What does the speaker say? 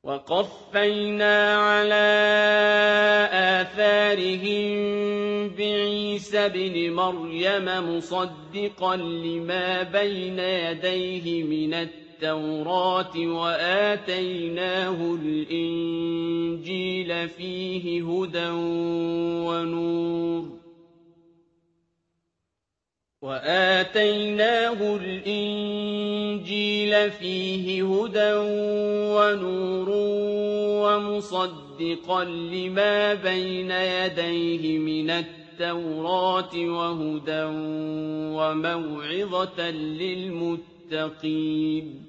وَقَفَّيْنَا عَلَىٰ آثَارِهِم بِعِيسَى ابْنِ مَرْيَمَ مُصَدِّقًا لِّمَا بَيْنَ يَدَيْهِ مِنَ التَّوْرَاةِ وَآتَيْنَاهُ الْإِنجِيلَ فِيهِ هُدًى وَنُورٌ وَمُصَدِّقًا لِّمَا بَيْنَ يَدَيْهِ مِنَ التَّوْرَاةِ وَهُدًى وَمَوْعِظَةً لِّلْمُتَّقِينَ